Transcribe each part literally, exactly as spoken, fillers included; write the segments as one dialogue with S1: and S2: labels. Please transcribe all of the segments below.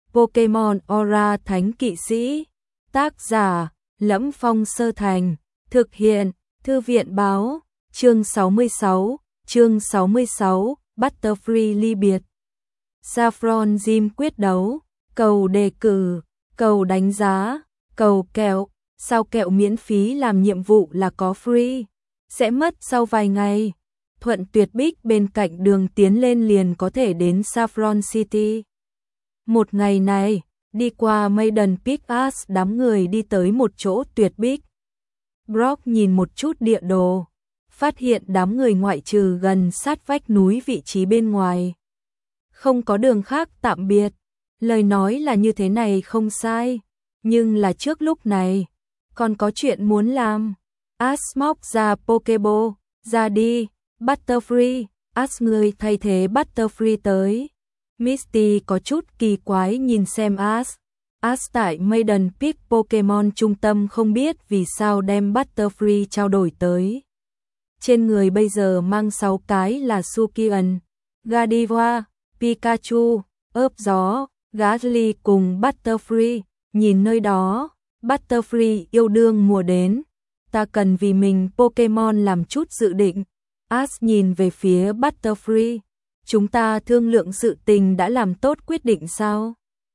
S1: Pokemon Aura Thánh Kỵ Sĩ. Tác giả: Lẫm Phong Sơ Thành. Thực hiện: Thư viện báo. Chương sáu mươi sáu. Chương sáu mươi sáu. Butterfree ly biệt. Saffron Gym quyết đấu. Cầu đề cử. Cầu đánh giá. Cầu kẹo. Sao kẹo miễn phí làm nhiệm vụ là có free. Sẽ mất sau vài ngày. Thuận Tuyệt Bích bên cạnh đường tiến lên liền có thể đến Saffron City. Một ngày này, đi qua Maiden Peak As đám người đi tới một chỗ tuyệt bích. Brock nhìn một chút địa đồ, phát hiện đám người ngoại trừ gần sát vách núi vị trí bên ngoài. Không có đường khác tạm biệt, lời nói là như thế này không sai, nhưng là trước lúc này, còn có chuyện muốn làm. As móc ra Pokeball, ra đi, Butterfree, As người thay thế Butterfree tới. Misty có chút kỳ quái nhìn xem As. As tại Maiden Peak Pokemon trung tâm không biết vì sao đem Butterfree trao đổi tới. Trên người bây giờ mang sáu cái là Sukian, Gardevoir, Pikachu, ớp gió, Ghastly cùng Butterfree. Nhìn nơi đó, Butterfree yêu đương mùa đến. Ta cần vì mình Pokemon làm chút dự định. As nhìn về phía Butterfree. Chúng ta thương lượng sự tình đã làm tốt quyết định sao?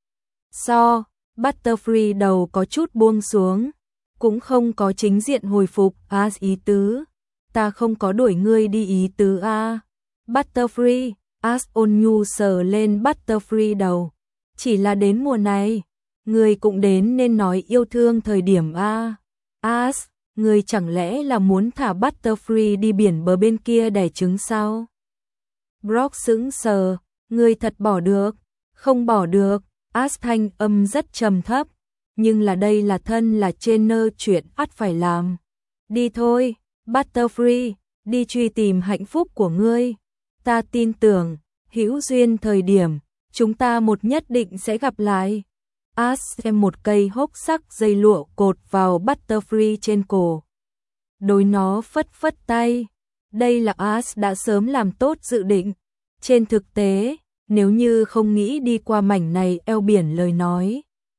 S1: So, Butterfree đầu có chút buông xuống, cũng không có chính diện hồi phục. As ý tứ, ta không có đuổi ngươi đi ý tứ a. Butterfree, As ôn nhu sờ lên Butterfree đầu, chỉ là đến mùa này, ngươi cũng đến nên nói yêu thương thời điểm a. As, ngươi chẳng lẽ là muốn thả Butterfree đi biển bờ bên kia đẻ trứng sao? Brock sững sờ, ngươi thật bỏ được? Không bỏ được. As thanh âm rất trầm thấp, nhưng là đây là thân là trainer chuyện ắt phải làm. Đi thôi, Butterfree, đi truy tìm hạnh phúc của ngươi. Ta tin tưởng, hữu duyên thời điểm, chúng ta một nhất định sẽ gặp lại. As xem một cây hốc sắc dây lụa cột vào Butterfree trên cổ. Đối nó phất phất tay. Đây là As đã sớm làm tốt dự định. Trên thực tế, nếu như không nghĩ đi qua mảnh này eo biển lời nói,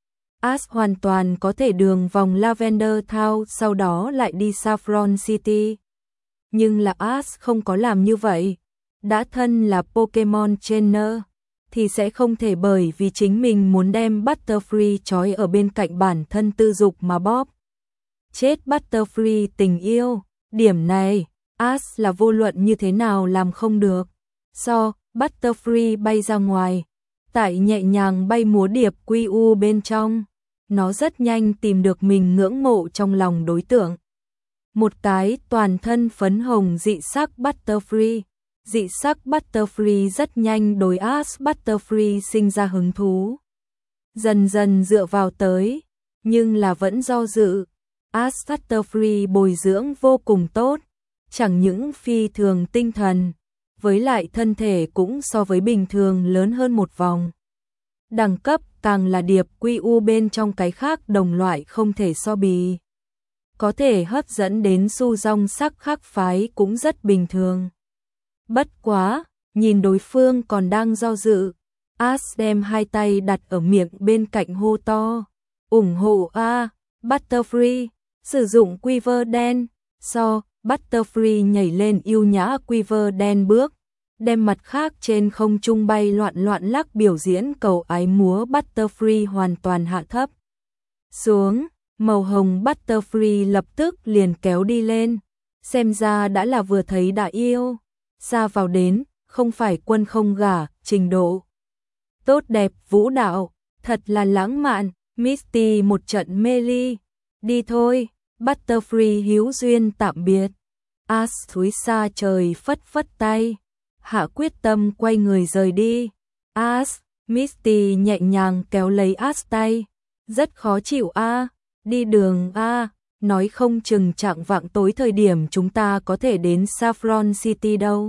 S1: As hoàn toàn có thể đường vòng Lavender Town sau đó lại đi Saffron City. Nhưng là As không có làm như vậy. Đã thân là Pokemon Trainer, thì sẽ không thể bởi vì chính mình muốn đem Butterfree trói ở bên cạnh bản thân tư dục mà bóp chết Butterfree tình yêu. Điểm này, As là vô luận như thế nào làm không được. So, Butterfree bay ra ngoài, tại nhẹ nhàng bay múa điệp quy u bên trong, nó rất nhanh tìm được mình ngưỡng mộ trong lòng đối tượng. Một cái toàn thân phấn hồng dị sắc Butterfree. Dị sắc Butterfree rất nhanh đối As Butterfree sinh ra hứng thú. Dần dần dựa vào tới, nhưng là vẫn do dự. As Butterfree bồi dưỡng vô cùng tốt, chẳng những phi thường tinh thần, với lại thân thể cũng so với bình thường lớn hơn một vòng. Đẳng cấp càng là điệp quy u bên trong cái khác đồng loại không thể so bì. Có thể hấp dẫn đến su rong sắc khác phái cũng rất bình thường. Bất quá, nhìn đối phương còn đang do dự, As đem hai tay đặt ở miệng bên cạnh hô to. Ủng hộ a, Butterfree, sử dụng quiver đen. So, Butterfree nhảy lên yêu nhã quiver đen bước, đem mặt khác trên không trung bay loạn loạn lắc biểu diễn cầu ái múa Butterfree hoàn toàn hạ thấp xuống, màu hồng Butterfree lập tức liền kéo đi lên, xem ra đã là vừa thấy đã yêu, xa vào đến, không phải quân không gả, trình độ tốt đẹp vũ đạo, thật là lãng mạn. Misty một trận mê ly. Đi thôi, Butterfree hữu duyên tạm biệt. As thúi xa trời phất phất tay, hạ quyết tâm quay người rời đi. As, Misty nhẹ nhàng kéo lấy As tay. Rất khó chịu a, đi đường a, nói không chừng chạng vạng tối thời điểm chúng ta có thể đến Saffron City đâu.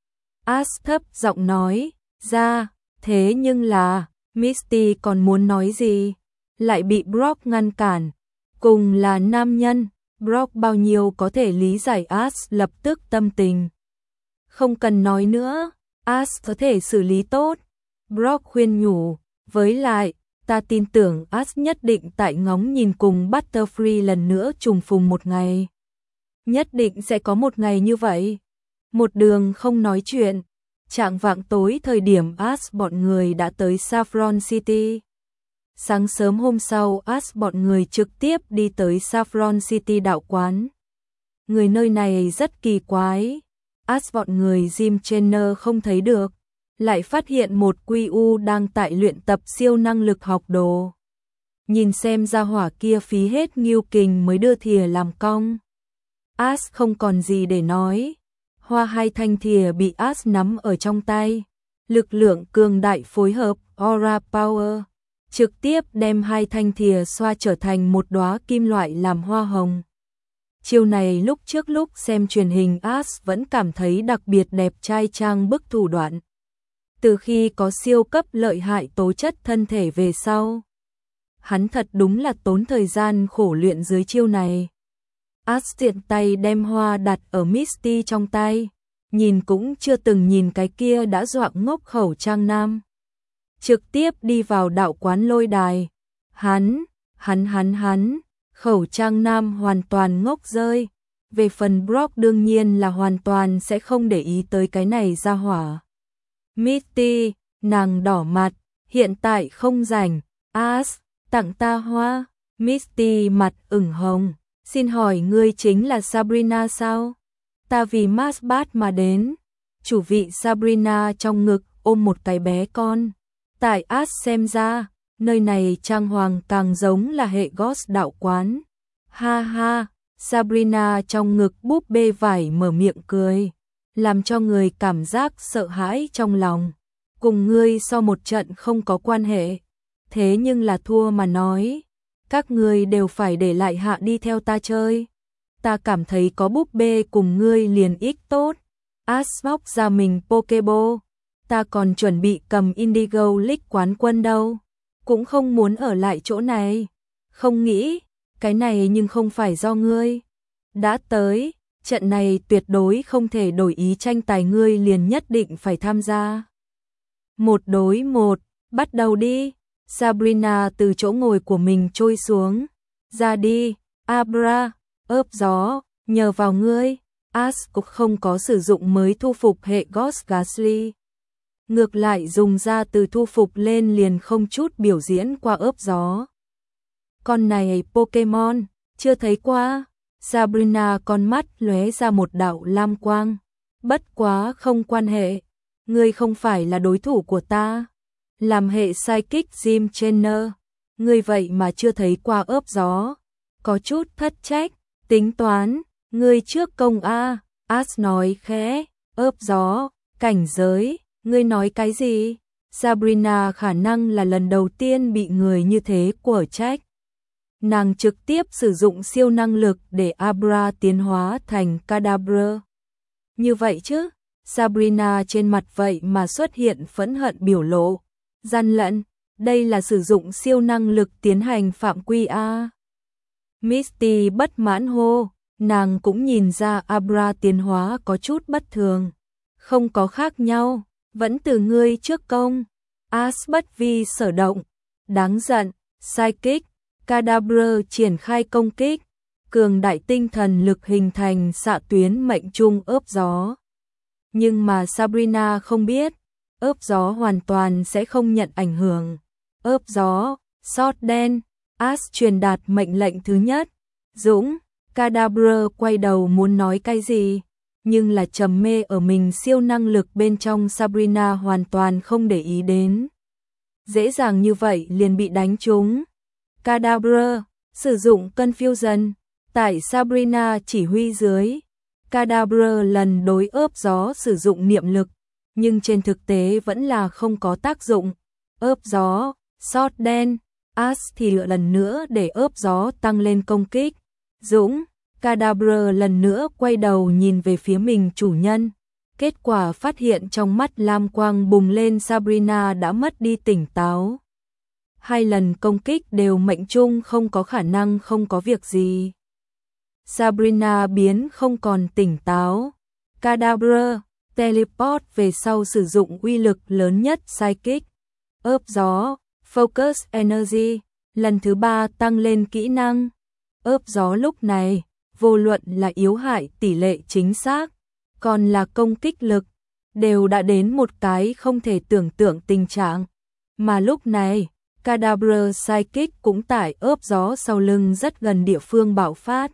S1: As thấp giọng nói, ra, thế nhưng là, Misty còn muốn nói gì, lại bị Brock ngăn cản. Cùng là nam nhân, Brock bao nhiêu có thể lý giải As lập tức tâm tình. Không cần nói nữa, As có thể xử lý tốt. Brock khuyên nhủ, với lại, Ta tin tưởng Ash nhất định tại ngóng nhìn cùng Butterfree lần nữa trùng phùng một ngày. Nhất định sẽ có một ngày như vậy. Một đường không nói chuyện. Trạng vạng tối thời điểm Ash bọn người đã tới Saffron City. Sáng sớm hôm sau Ash bọn người trực tiếp đi tới Saffron City đạo quán. Người nơi này rất kỳ quái. Ash bọn người Jim Trainer không thấy được. Lại phát hiện một quy u đang tại luyện tập siêu năng lực học đồ. Nhìn xem ra hỏa kia phí hết nghiêu kình mới đưa thìa làm cong. Ash không còn gì để nói. Hoa hai thanh thìa bị Ash nắm ở trong tay. Lực lượng cường đại phối hợp Aura Power. Trực tiếp đem hai thanh thìa xoa trở thành một đóa kim loại làm hoa hồng. Chiêu này lúc trước lúc xem truyền hình Ash vẫn cảm thấy đặc biệt đẹp trai trang bức thủ đoạn. Từ khi có siêu cấp lợi hại tố chất thân thể về sau, hắn thật đúng là tốn thời gian khổ luyện dưới chiêu này. Ash tiện tay đem hoa đặt ở Misty trong tay, nhìn cũng chưa từng nhìn cái kia đã dọa ngốc khẩu trang nam. Trực tiếp đi vào đạo quán lôi đài. Hắn, hắn hắn hắn, khẩu trang nam hoàn toàn ngốc rơi. Về phần Brock đương nhiên là hoàn toàn sẽ không để ý tới cái này ra hỏa. Misty, nàng đỏ mặt, hiện tại không rảnh. Ash, tặng ta hoa. Misty mặt ửng hồng. Xin hỏi ngươi chính là Sabrina sao? Ta vì Masbat mà đến. Chủ vị Sabrina trong ngực ôm một cái bé con. Tại Ash xem ra, nơi này trang hoàng càng giống là hệ Ghost đạo quán. Ha ha, Sabrina trong ngực búp bê vải mở miệng cười, làm cho người cảm giác sợ hãi trong lòng. Cùng ngươi so một trận không có quan hệ, thế nhưng là thua mà nói, các ngươi đều phải để lại hạ đi theo ta chơi. Ta cảm thấy có búp bê cùng ngươi liền ít tốt. Ash móc ra mình Pokeball. Ta còn chuẩn bị cầm Indigo League quán quân đâu. Cũng không muốn ở lại chỗ này. Không nghĩ, cái này nhưng không phải do ngươi. Đã tới, trận này tuyệt đối không thể đổi ý tranh tài, ngươi liền nhất định phải tham gia. Một đối một, bắt đầu đi. Sabrina từ chỗ ngồi của mình trôi xuống. Ra đi, Abra, ớp gió, nhờ vào ngươi. Ash cũng không có sử dụng mới thu phục hệ Ghost Ghastly. Ngược lại dùng ra từ thu phục lên liền không chút biểu diễn qua ớp gió. Con này Pokemon, chưa thấy qua. Sabrina con mắt lóe ra một đạo lam quang. Bất quá không quan hệ, ngươi không phải là đối thủ của ta. Làm hệ Psychic Gym Trainer, ngươi vậy mà chưa thấy qua ớp gió. Có chút thất trách, tính toán, ngươi trước công a. Ash nói khẽ, ớp gió, cảnh giới. Ngươi nói cái gì? Sabrina khả năng là lần đầu tiên bị người như thế quở trách. Nàng trực tiếp sử dụng siêu năng lực để Abra tiến hóa thành Kadabra. Như vậy chứ? Sabrina trên mặt vậy mà xuất hiện phẫn hận biểu lộ. Gian lận, đây là sử dụng siêu năng lực tiến hành phạm quy a. Misty bất mãn hô, nàng cũng nhìn ra Abra tiến hóa có chút bất thường. Không có khác nhau. Vẫn từ ngươi trước công. Ash bất vi sở động. Đáng giận. Psychic. Kadabra triển khai công kích. Cường đại tinh thần lực hình thành xạ tuyến mệnh trung ớp gió. Nhưng mà Sabrina không biết. Ớp gió hoàn toàn sẽ không nhận ảnh hưởng. Ớp gió. Sót đen. Ash truyền đạt mệnh lệnh thứ nhất. Dũng. Kadabra quay đầu muốn nói cái gì, nhưng là trầm mê ở mình siêu năng lực bên trong. Sabrina hoàn toàn không để ý đến. Dễ dàng như vậy liền bị đánh trúng. Kadabra sử dụng Confusion. Tại Sabrina chỉ huy dưới, Kadabra lần đối ớp gió sử dụng niệm lực, nhưng trên thực tế vẫn là không có tác dụng. Ớp gió, sót đen. Ash thì lần nữa để ớp gió tăng lên công kích. Dũng. Kadabra lần nữa quay đầu nhìn về phía mình chủ nhân. Kết quả phát hiện trong mắt lam quang bùng lên. Sabrina đã mất đi tỉnh táo. Hai lần công kích đều mệnh trung, không có khả năng không có việc gì. Sabrina biến không còn tỉnh táo. Kadabra teleport về sau sử dụng uy lực lớn nhất Psychic. Ớp gió, Focus Energy, lần thứ ba tăng lên kỹ năng. Ớp gió lúc này, vô luận là yếu hại tỷ lệ chính xác, còn là công kích lực, đều đã đến một cái không thể tưởng tượng tình trạng. Mà lúc này, Kadabra Psychic cũng tại ớp gió sau lưng rất gần địa phương bạo phát.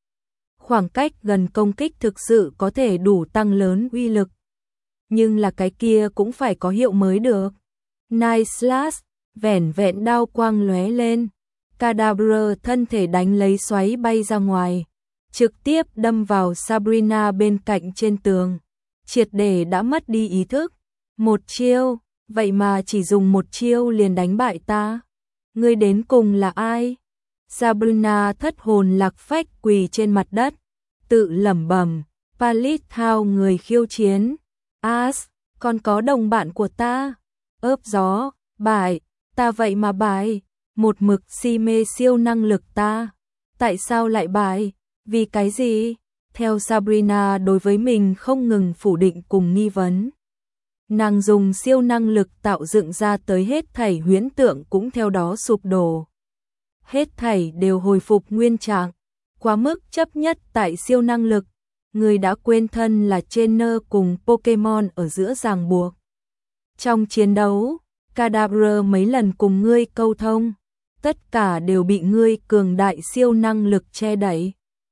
S1: Khoảng cách gần công kích thực sự có thể đủ tăng lớn uy lực. Nhưng là cái kia cũng phải có hiệu mới được. Night Slash, vẻn vẹn đao quang lóe lên. Kadabra thân thể đánh lấy xoáy bay ra ngoài, trực tiếp đâm vào Sabrina bên cạnh trên tường. Triệt để đã mất đi ý thức. Một chiêu, vậy mà chỉ dùng một chiêu liền đánh bại ta. Ngươi đến cùng là ai? Sabrina thất hồn lạc phách quỳ trên mặt đất, tự lẩm bẩm, Palit thao người khiêu chiến. As, còn có đồng bạn của ta. Ớp gió, bại, ta vậy mà bại, một mực si mê siêu năng lực ta. Tại sao lại bại? Vì cái gì? Theo Sabrina đối với mình không ngừng phủ định cùng nghi vấn. Nàng dùng siêu năng lực tạo dựng ra tới hết thảy huyễn tượng cũng theo đó sụp đổ. Hết thảy đều hồi phục nguyên trạng, quá mức chấp nhất tại siêu năng lực, người đã quên thân là trainer cùng Pokemon ở giữa ràng buộc. Trong chiến đấu, Kadabra mấy lần cùng ngươi câu thông, tất cả đều bị ngươi cường đại siêu năng lực che đẩy.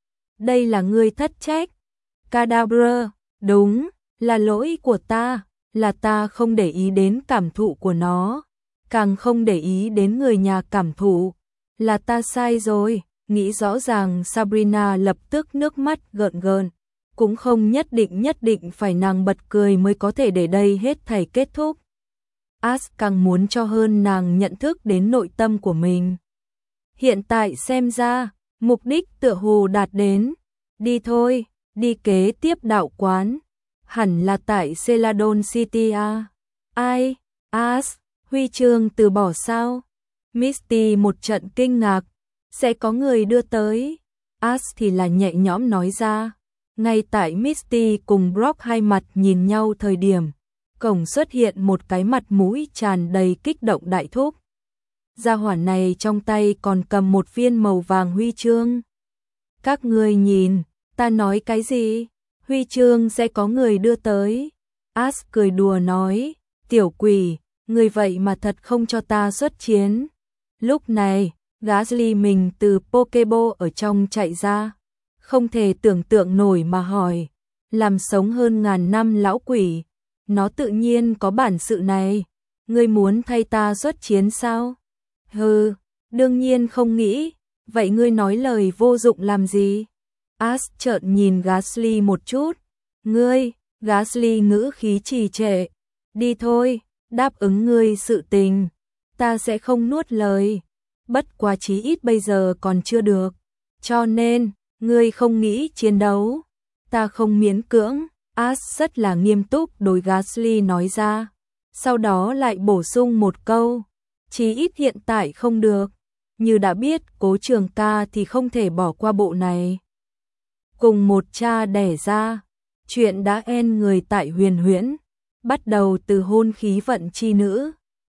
S1: Đây là ngươi thất trách. Kadabra, đúng, là lỗi của ta, là ta không để ý đến cảm thụ của nó, càng không để ý đến người nhà cảm thụ, là ta sai rồi. Nghĩ rõ ràng Sabrina lập tức nước mắt gợn gợn, cũng không nhất định nhất định phải nàng bật cười mới có thể để đây hết thảy kết thúc. As càng muốn cho hơn nàng nhận thức đến nội tâm của mình. Hiện tại xem ra, mục đích tựa hồ đạt đến. Đi thôi, đi kế tiếp đạo quán. Hẳn là tại Celadon City à? Ai? As, huy chương từ bỏ sao? Misty một trận kinh ngạc. Sẽ có người đưa tới. As thì là nhẹ nhõm nói ra. Ngay tại Misty cùng Brock hai mặt nhìn nhau thời điểm, cổng xuất hiện một cái mặt mũi tràn đầy kích động đại thúc. Gia hỏa này trong tay còn cầm một viên màu vàng huy chương. Các ngươi nhìn, ta nói cái gì? Huy chương sẽ có người đưa tới. As cười đùa nói, tiểu quỷ, người vậy mà thật không cho ta xuất chiến. Lúc này, Gasly mình từ Pokeball ở trong chạy ra, không thể tưởng tượng nổi mà hỏi, làm sống hơn ngàn năm lão quỷ, nó tự nhiên có bản sự này, ngươi muốn thay ta xuất chiến sao? Hừ, đương nhiên không nghĩ, vậy ngươi nói lời vô dụng làm gì? As trợn nhìn Gasly một chút, ngươi, Gasly ngữ khí trì trệ, đi thôi, đáp ứng ngươi sự tình, ta sẽ không nuốt lời, bất quá chí ít bây giờ còn chưa được, cho nên, ngươi không nghĩ chiến đấu, ta không miễn cưỡng. As rất là nghiêm túc đối Gasly nói ra, sau đó lại bổ sung một câu, chí ít hiện tại không được, như đã biết Cố Trường Ca thì không thể bỏ qua bộ này. Cùng một cha đẻ ra, chuyện đã end người tại Huyền Huyễn, bắt đầu từ hôn khí vận chi nữ.